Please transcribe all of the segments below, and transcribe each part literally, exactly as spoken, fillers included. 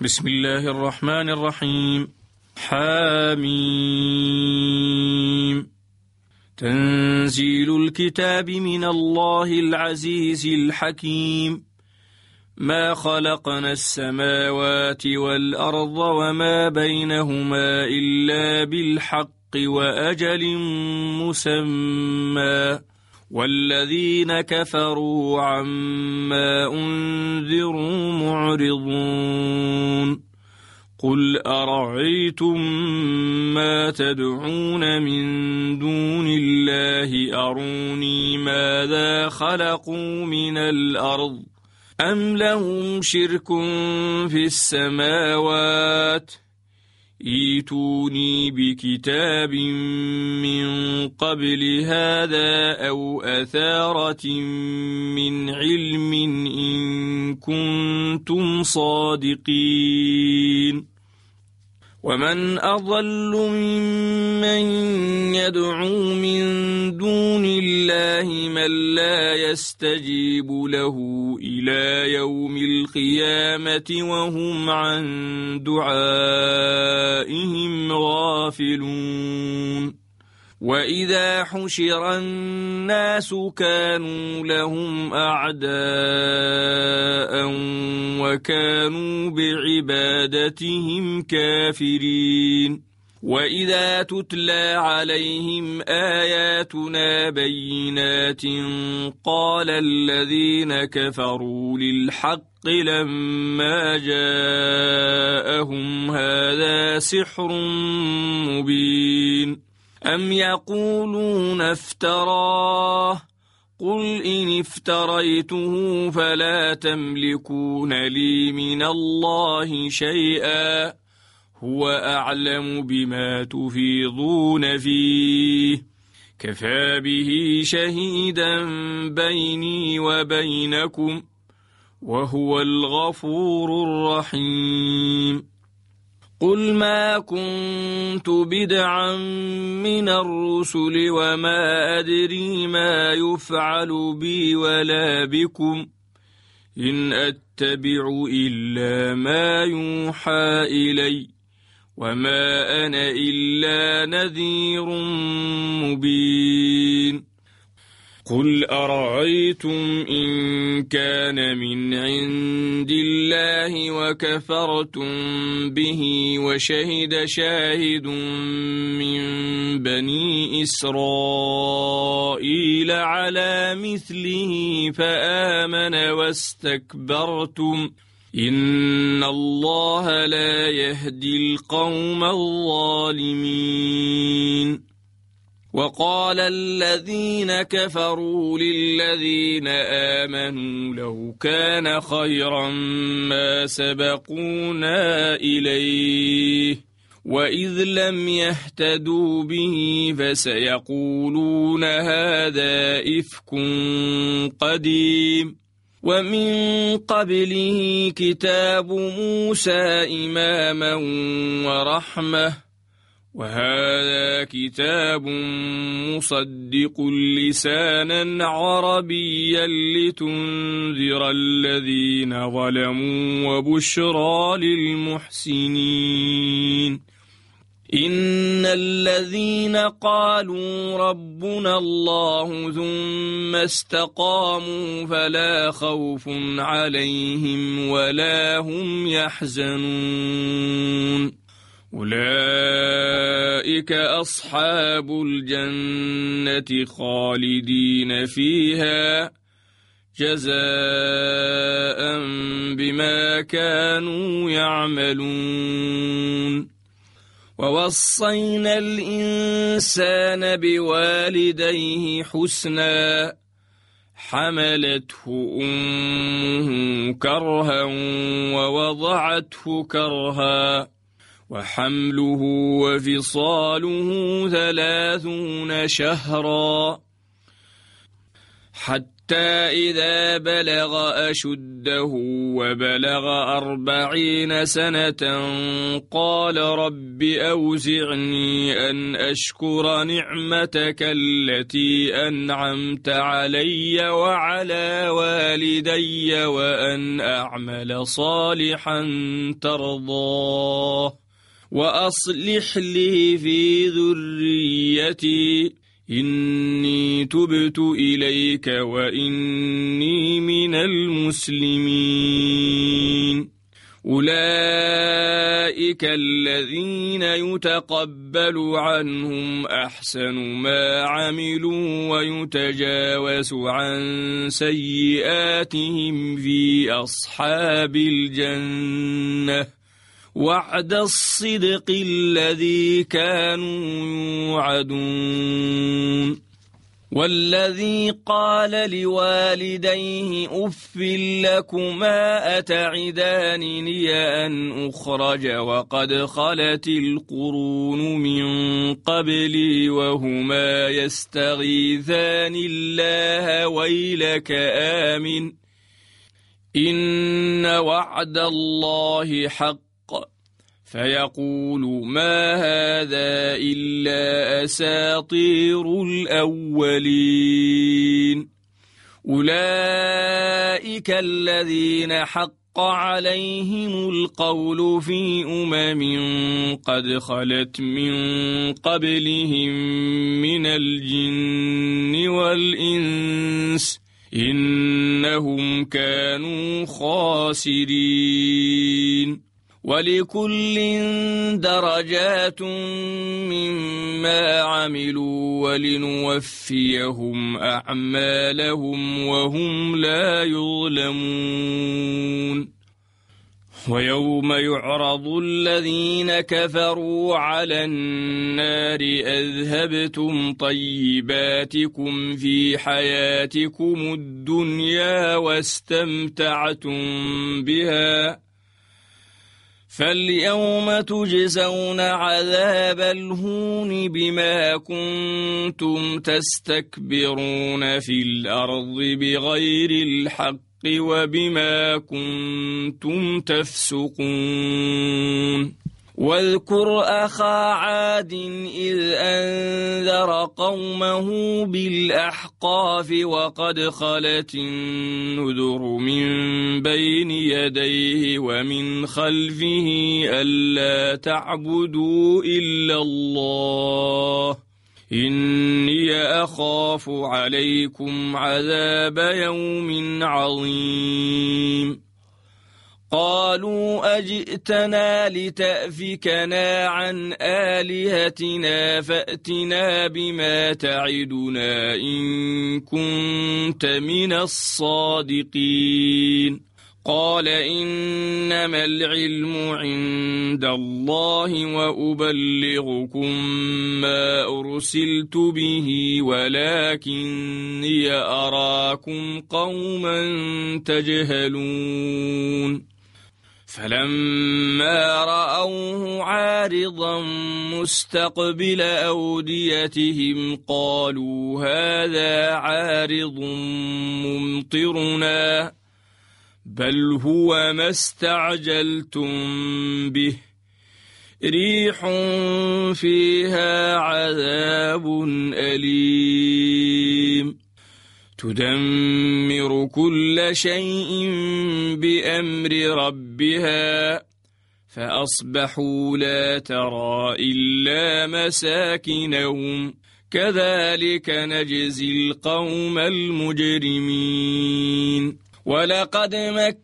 بسم الله الرحمن الرحيم. حاميم. تنزيل الكتاب من الله العزيز الحكيم. ما خلقنا السماوات والأرض وما بينهما إلا بالحق وأجل مسمى، والذين كفروا عما أنذروا معرضون. قل أرأيتم ما تدعون من دون الله أروني ماذا خلقوا من الأرض أم لهم شرك في السماوات، ايتوني بكتاب من قبل هذا أو أثارة من علم إن كنتم صادقين. ومن أضل ممن يدعو من دون الله من لا يستجيب له إلى يوم القيامة وهم عن دعائهم غافلون. وإذا حشر الناس كانوا لهم أعداء وكانوا بعبادتهم كافرين. وإذا تتلى عليهم آياتنا بينات قال الذين كفروا للحق لما جاءهم هذا سحر مبين. أم يقولون افتراه، قل إن افتريته فلا تملكون لي من الله شيئا، هو أعلم بما تفيضون فيه، كفى به شهيدا بيني وبينكم، وهو الغفور الرحيم. قل ما كنت بدعا من الرسل وما أدري ما يفعل بي ولا بكم، إن أتبع إلا ما يوحى إلي، وما أنا إلا نذير مبين. قل أرأيتم إن كان من عند الله وكفرتم به وشهد شاهد من بني إسرائيل على مثله فآمن واستكبرتم، إن الله لا يهدي القوم الظالمين. وقال الذين كفروا للذين آمنوا لو كان خيرا ما سبقونا إليه، وإذ لم يهتدوا به فسيقولون هذا إفك قديم. ومن قبله كتاب موسى إماما ورحمة، وهذا كتاب مصدق لسانا عربيا لتنذر الذين ظلموا وبشرى للمحسنين. إن الذين قالوا ربنا الله ثم استقاموا فلا خوف عليهم ولا هم يحزنون، أولئك أصحاب الجنة خالدين فيها جزاء بما كانوا يعملون. ووصينا الإنسان بوالديه حسنا، حملته أمه كرها ووضعته كرها، وحمله وفصاله ثلاثون شهرا، حتى إذا بلغ أشده وبلغ أربعين سنة قال رب أوزعني أن أشكر نعمتك التي أنعمت علي وعلى والدي وأن أعمل صالحا ترضاه وأصلح لي في ذريتي إني تبت إليك وإني من المسلمين. أولئك الذين يتقبل عنهم أحسن ما عملوا ويتجاوز عن سيئاتهم في أصحاب الجنة وعد الصدق الذي كانوا يوعدون. والذي قال لوالديه أف لكما أتعدانني أن أخرج وقد خلت القرون من قبلي وهما يستغيثان الله ويلك آمن إن وعد الله حق فيقول ما هذا إلا أساطير الأولين. أولئك الذين حق عليهم القول في أمم قد خلت من قبلهم من الجن والإنس إنهم كانوا خاسرين. ولكل درجات مما عملوا ولنوفيهم أعمالهم وهم لا يظلمون. ويوم يعرض الذين كفروا على النار أذهبتم طيباتكم في حياتكم الدنيا واستمتعتم بها فاليوم تجزون عذاب الهون بما كنتم تستكبرون في الأرض بغير الحق وبما كنتم تفسقون. واذكر أخا عاد إذ أنذر قومه بالأحقاف وقد خلت النذر من بين يديه ومن خلفه ألا تعبدوا إلا الله إني أخاف عليكم عذاب يوم عظيم. قالوا أجئتنا لتأفكنا عن آلهتنا فأتنا بما تعدنا إن كنت من الصادقين. قال إنما العلم عند الله وأبلغكم ما أرسلت به ولكني أراكم قوما تجهلون. فلما رأوه عارضا مستقبل أوديتهم قالوا هذا عارض ممطرنا بل هو ما استعجلتم به ريح فيها عذاب أليم تدمر كل شيء بأمر ربها فأصبحوا لا ترى إلا مساكنهم كذلك نجزي القوم المجرمين. ولقد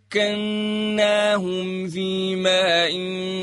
مكناهم في ماء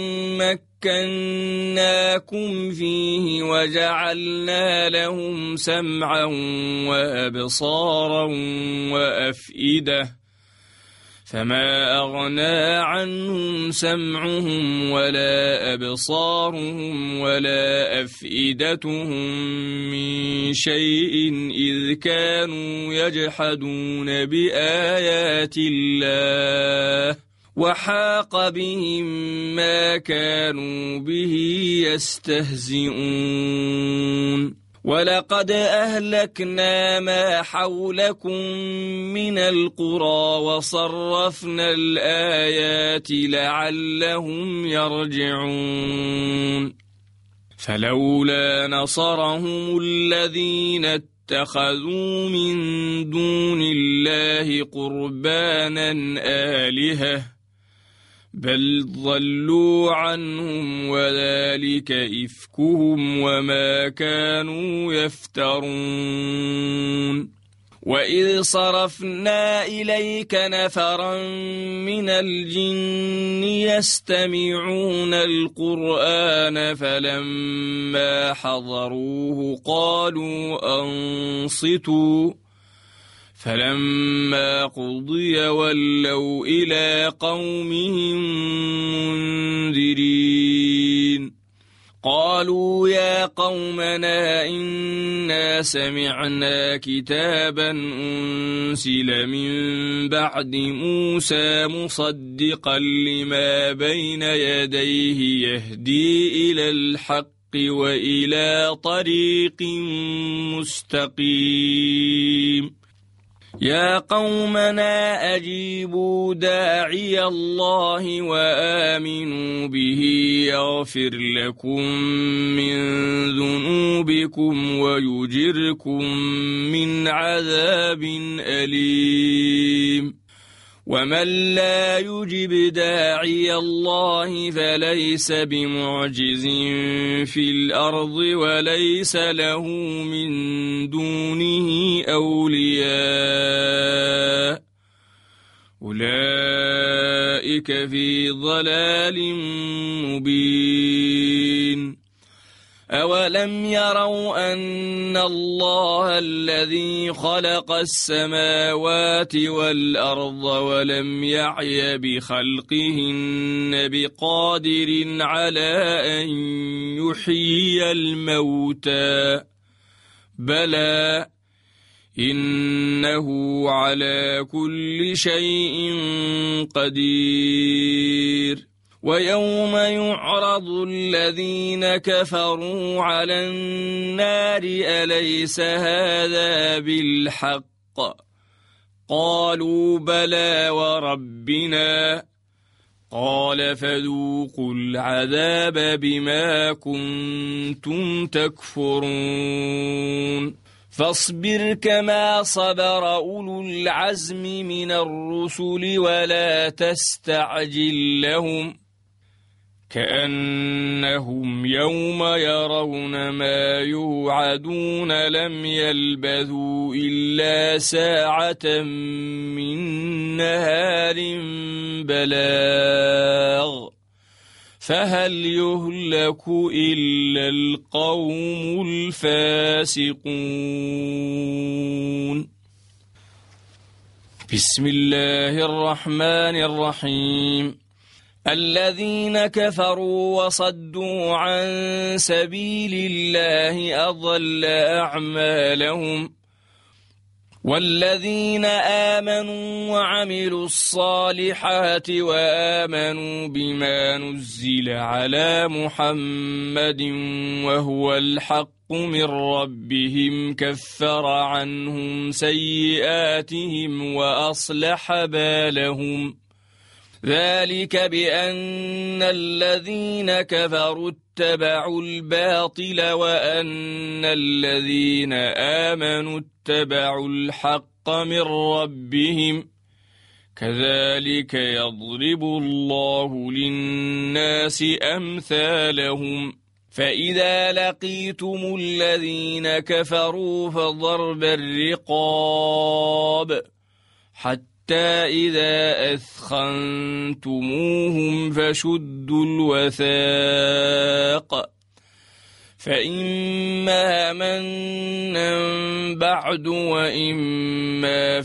مكناكم فيه وجعلنا لهم سمعا وأبصارا وأفئدة فما أغنى عنهم سمعهم ولا أبصارهم ولا أفئدتهم من شيء إذ كانوا يجحدون بآيات الله وحاق بهم ما كانوا به يستهزئون. ولقد أهلكنا ما حولكم من القرى وصرفنا الآيات لعلهم يرجعون فلولا نصرهم الذين اتخذوا من دون الله قربانا آلهة بل ضلوا عنهم وذلك إفكهم وما كانوا يفترون وإذ صرفنا إليك نفرا من الجن يستمعون القرآن فلما حضروه قالوا أنصتوا فلما قضي ولوا إلى قومهم منذرين قالوا يا قومنا إنا سمعنا كتابا أنزل من بعد موسى مصدقا لما بين يديه يهدي إلى الحق وإلى طريق مستقيم يا قومنا أجيبوا داعي الله وآمنوا به يغفر لكم من ذنوبكم ويجركم من عذاب أليم ومن لا يجب داعي الله فليس بمعجز في الأرض وليس له من دونه أولياء أولئك في ضلال مبين أولم يروا أن الله الذي خلق السماوات والأرض ولم يعي بخلقهن بقادر على أن يحيي الموتى بلى إنه على كل شيء قدير ويوم يعرض الذين كفروا على النار أليس هذا بالحق قالوا بلى وربنا قال فذوقوا العذاب بما كنتم تكفرون فاصبر كما صبر أولو العزم من الرسل ولا تستعجل لهم كأنهم يوم يرون ما يوعدون لم يلبثوا إلا ساعة من نهار بلاغ فهل يهلك إلا القوم الفاسقون بسم الله الرحمن الرحيم الذين كفروا وصدوا عن سبيل الله أضل أعمالهم والذين آمنوا وعملوا الصالحات وآمنوا بما نزل على محمد وهو الحق من ربهم كفر عنهم سيئاتهم وأصلح بالهم ذلك بأن الذين كفروا اتبعوا الباطل وأن الذين آمنوا اتبعوا الحق من ربهم كذلك يضرب الله للناس أمثالهم فإذا لقيتم الذين كفروا فضرب الرقاب حتى حتى إذا أثخنتموهم فشدوا الوثاق فإما منا بعد وإما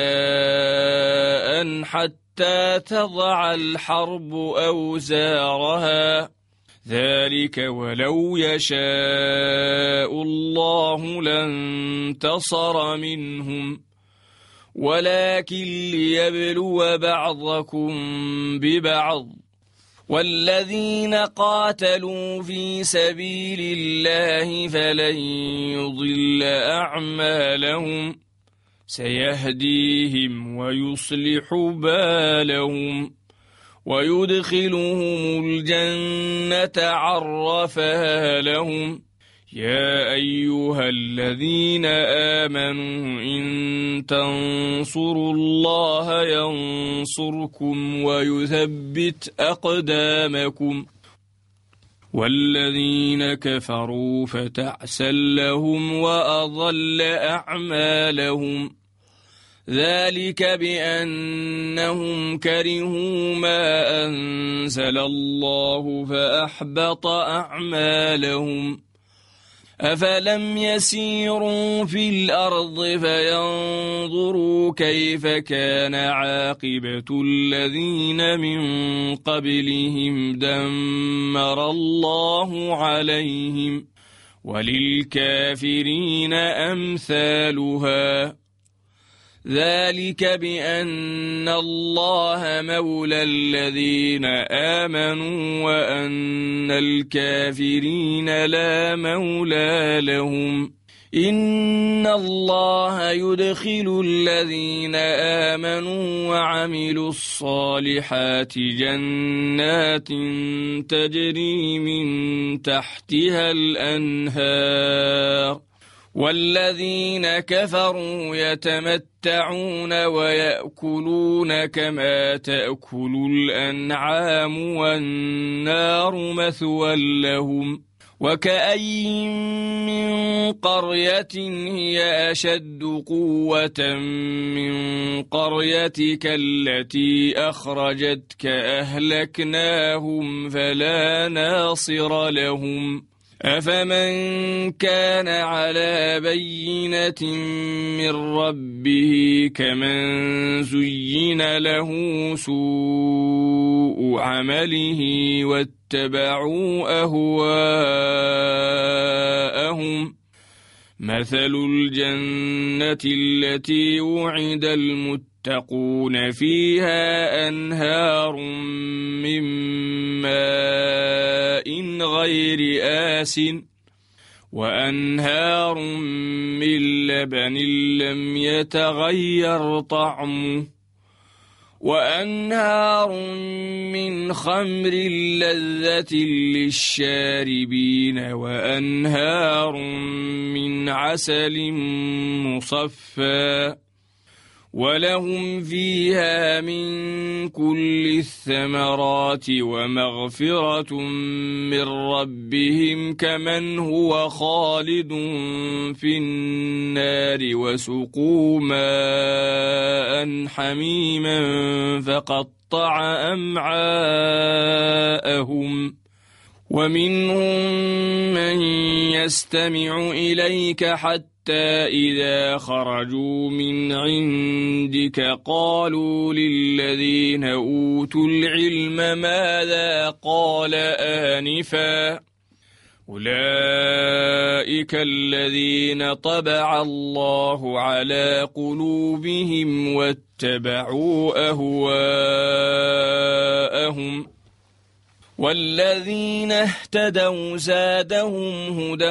فداء حتى تضع الحرب أوزارها ذلك ولو يشاء الله لانتصر منهم ولكن ليبلو بعضكم ببعض والذين قاتلوا في سبيل الله فلن يضل أعمالهم سيهديهم ويصلح بالهم ويدخلهم الجنة عرفها لهم يا أيها الذين آمنوا إن تنصروا الله ينصركم ويثبت أقدامكم والذين كفروا فتعسا لهم وأضل أعمالهم ذلك بأنهم كرهوا ما أنزل الله فأحبط أعمالهم أفلم يسيروا في الأرض فينظروا كيف كان عاقبة الذين من قبلهم دمر الله عليهم وللكافرين أمثالها ذلك بأن الله مولى الذين آمنوا وأن الكافرين لا مولى لهم إن الله يدخل الذين آمنوا وعملوا الصالحات جنات تجري من تحتها الأنهار والذين كفروا يتمتعون ويأكلون كما تأكل الأنعام والنار مثوى لهم وكأين من قرية هي أشد قوة من قريتك التي أخرجتك أهلكناهم فلا ناصر لهم أفمن كان على بينة من ربه كمن زين له سوء عمله واتبعوا أهواءهم مثل الجنة التي وعد المتقون فيها أنهار من ماء غير آس وأنهار من لبن لم يتغير طعمه وأنهار من خمر لذة للشاربين وأنهار من عسل مصفى ولهم فيها من كل الثمرات ومغفرة من ربهم كمن هو خالد في النار وسقوا ماء حميما فقطع أمعاءهم ومنهم من يستمع إليك حتى حتى إذا خرجوا من عندك قالوا للذين أوتوا العلم ماذا قال آنفا أولئك الذين طبع الله على قلوبهم واتبعوا أهواءهم والذين اهتدوا زادهم هدى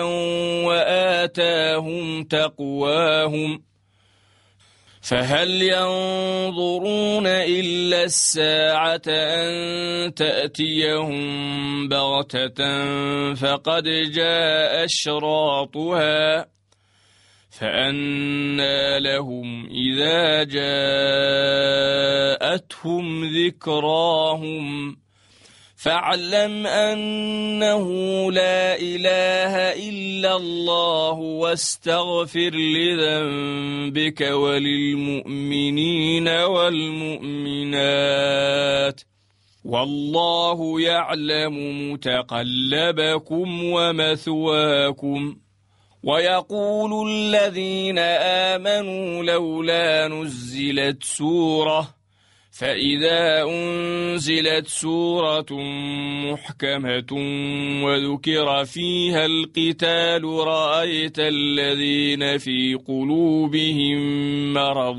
وآتاهم تقواهم فهل ينظرون إلا الساعة أن تأتيهم بغتة فقد جاء أشراطها فأنى لهم إذا جاءتهم ذكراهم فاعلم أنه لا إله إلا الله واستغفر لذنبك وللمؤمنين والمؤمنات والله يعلم متقلبكم ومثواكم ويقول الذين آمنوا لولا نزلت سورة فإذا أنزلت سورة محكمة وذكر فيها القتال رأيت الذين في قلوبهم مرض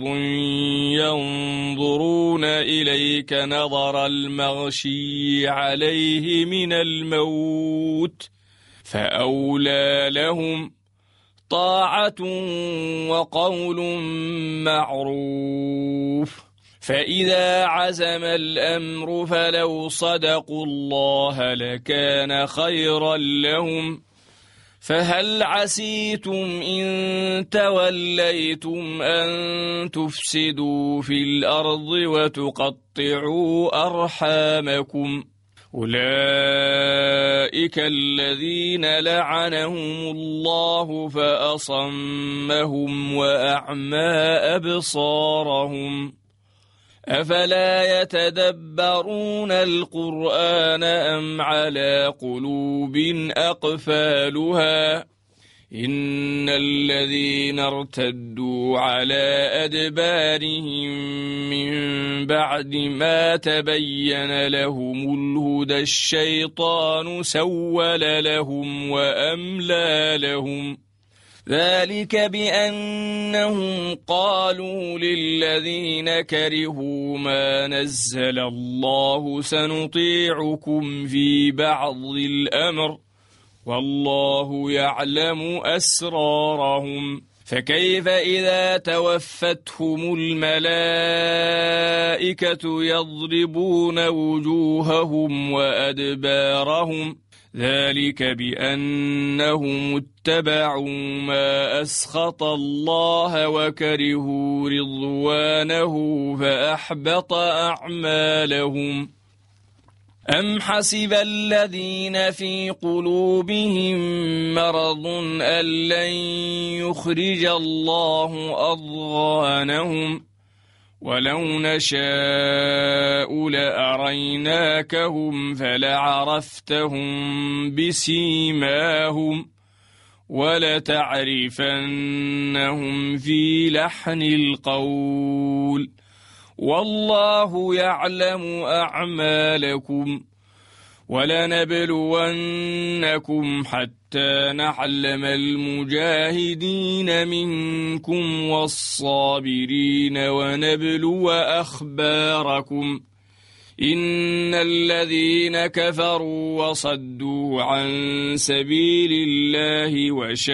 ينظرون إليك نظر المغشي عليه من الموت فأولى لهم طاعة وقول معروف. فإذا عزم الأمر فلو صدقوا الله لكان خيرا لهم. فهل عسيتم إن توليتم أن تفسدوا في الأرض وتقطعوا أرحامكم؟ أولئك الذين لعنهم الله فأصمهم وأعمى أبصارهم. أفلا يتدبرون القرآن أم على قلوب أقفالها؟ إن الذين ارتدوا على أدبارهم من بعد ما تبين لهم الهدى الشيطان سول لهم وأملى لهم. ذلك بأنهم قالوا للذين كرهوا ما نزل الله سنطيعكم في بعض الأمر والله يعلم أسرارهم. فكيف إذا توفتهم الملائكة يضربون وجوههم وأدبارهم؟ ذلك بأنهم اتبعوا ما أسخط الله وكرهوا رضوانه فأحبط أعمالهم. أم حسب الذين في قلوبهم مرض أن لن يخرج الله أضغانهم؟ ولو نشاء لأريناكهم فلعرفتهم بسيماهم ولتعرفنهم في لحن القول والله يعلم أعمالكم. ولنبلونكم حتى نعلم المجاهدين منكم والصابرين ونبلو أخباركم. إن الذين كفروا وصدوا عن سبيل الله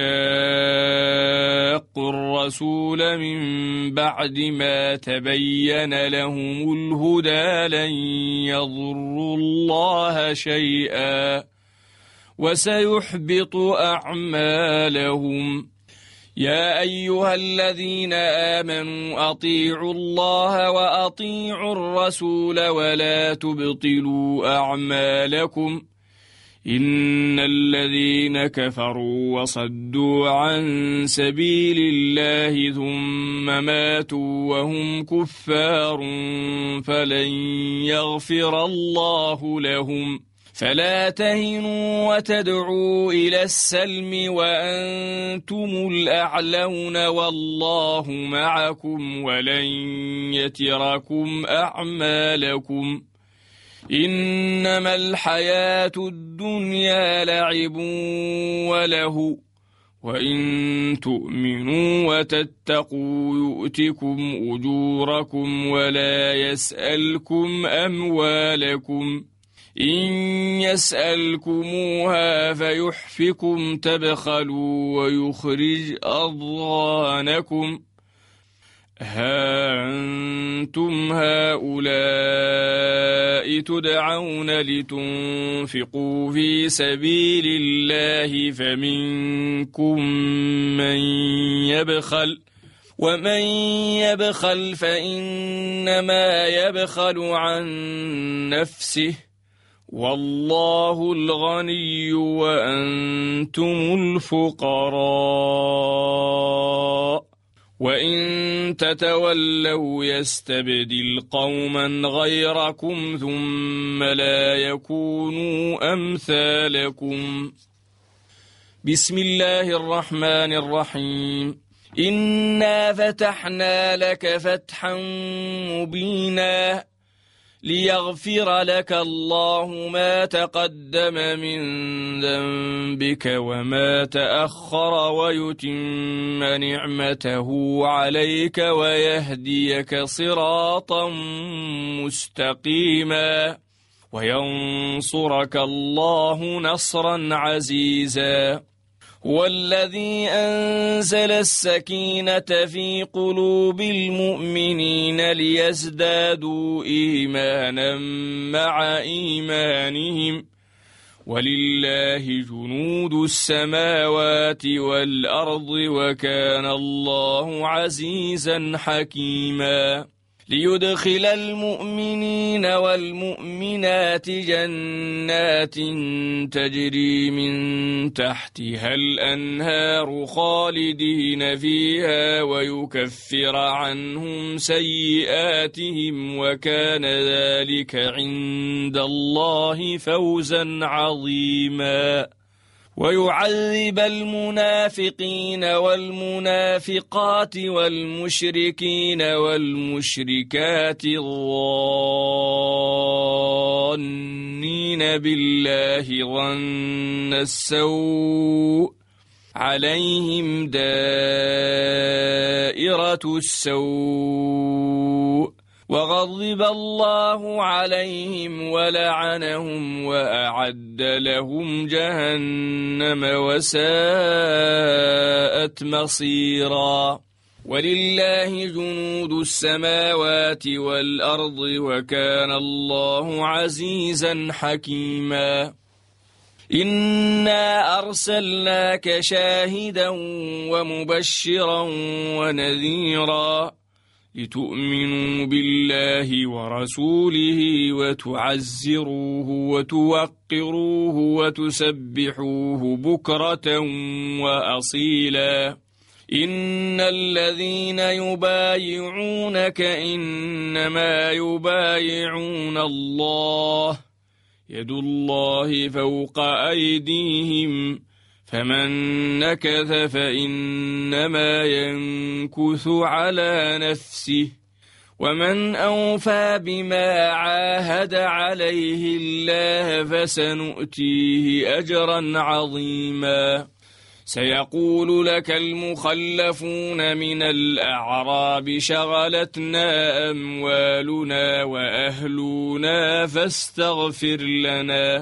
وشاقوا الرسول من بعد ما تبين لهم الهدى لن يضروا الله شيئا وسيحبط أعمالهم. يا أيها الذين آمنوا أطيعوا الله وأطيعوا الرسول ولا تبطلوا أعمالكم. إن الذين كفروا وصدوا عن سبيل الله ثم ماتوا وهم كفار فلن يغفر الله لهم. فلا تهنوا وتدعوا إلى السلم وأنتم الأعلون والله معكم ولن يتركم أعمالكم. إنما الحياة الدنيا لعب وله وإن تؤمنوا وتتقوا يؤتكم أجوركم ولا يسألكم أموالكم. إن يسألكموها فيحفكم تبخلوا ويخرج أضغانكم. ها أنتم هؤلاء تدعون لتنفقوا في سبيل الله فمنكم من يبخل ومن يبخل فإنما يبخل عن نفسه والله الغني وأنتم الفقراء وإن تتولوا يستبدل قوما غيركم ثم لا يكونوا أمثالكم. بسم الله الرحمن الرحيم. إنا فتحنا لك فتحا مبينا ليغفر لك الله ما تقدم من ذنبك وما تأخر ويتم نعمته عليك ويهديك صراطا مستقيما وينصرك الله نصرا عزيزا. هو الذي أنزل السكينة في قلوب المؤمنين ليزدادوا إيمانا مع إيمانهم ولله جنود السماوات والأرض وكان الله عزيزا حكيما. ليدخل المؤمنين والمؤمنات جنات تجري من تحتها الأنهار خالدين فيها ويكفر عنهم سيئاتهم وكان ذلك عند الله فوزا عظيما. ويعذب المنافقين والمنافقات والمشركين والمشركات الظانين بالله ظن السوء عليهم دائرة السوء وغضب الله عليهم ولعنهم وأعد لهم جهنم وساءت مصيرا. ولله جنود السماوات والأرض وكان الله عزيزا حكيما. إنا أرسلناك شاهدا ومبشرا ونذيرا لتؤمنوا بالله ورسوله وتعزروه وتوقروه وتسبحوه بكرة وأصيلا. إن الذين يبايعونك إنما يبايعون الله يد الله فوق أيديهم فمن نكث فإنما ينكث على نفسه ومن أوفى بما عاهد عليه الله فسنؤتيه أجرا عظيما. سيقول لك المخلفون من الأعراب شغلتنا أموالنا وأهلنا فاستغفر لنا.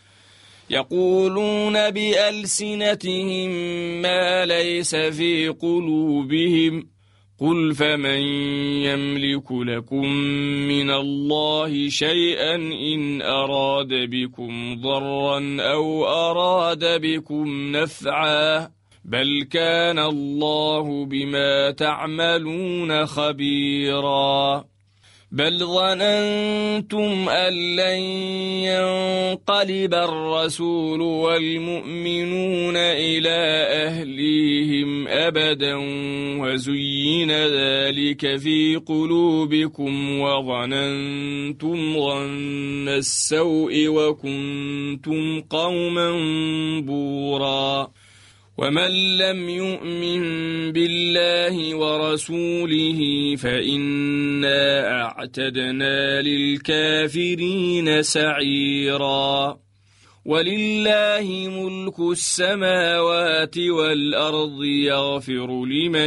يقولون بألسنتهم ما ليس في قلوبهم قل فمن يملك لكم من الله شيئا إن أراد بكم ضرا أو أراد بكم نفعا بل كان الله بما تعملون خبيرا. بل ظننتم أن لن ينقلب الرسول والمؤمنون إلى أهليهم أبدا وزين ذلك في قلوبكم وظننتم ظن السوء وكنتم قوما بورا. ومن لم يؤمن بالله ورسوله فإنا أعتدنا للكافرين سعيرا. ولله ملك السماوات والأرض يغفر لمن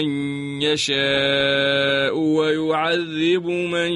يشاء ويعذب من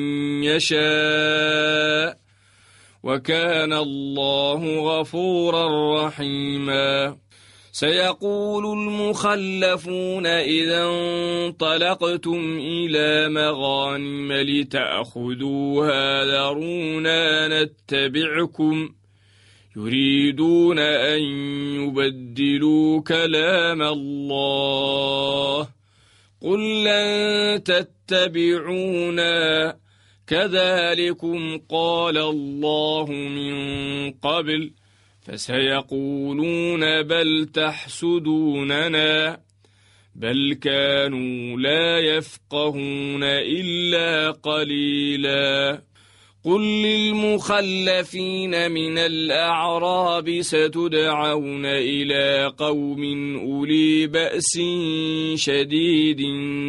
يشاء وكان الله غفورا رحيما. سيقول المخلفون إذا انطلقتم إلى مغانم لتأخذوها ذرونا نتبعكم يريدون أن يبدلوا كلام الله قل لن تتبعونا كذلكم قال الله من قبل فسيقولون بل تحسدوننا بل كانوا لا يفقهون إلا قليلا. قل للمخلفين من الأعراب ستدعون إلى قوم أولي بأس شديد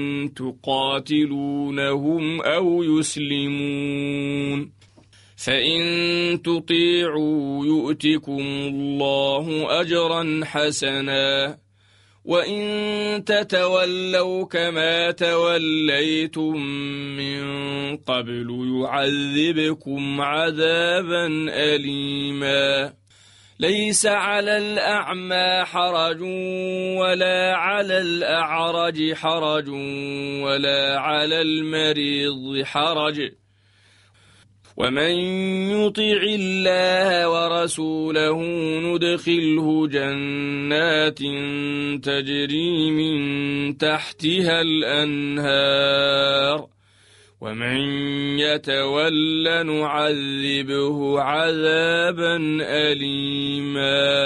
تقاتلونهم أو يسلمون فإن تطيعوا يؤتكم الله أجرا حسنا وإن تتولوا كما توليتم من قبل يعذبكم عذابا أليما ليس على الأعمى حرج ولا على الأعرج حرج ولا على المريض حرج ومن يطع الله ورسوله ندخله جنات تجري من تحتها الأنهار ومن يتول نعذبه عذابا أليما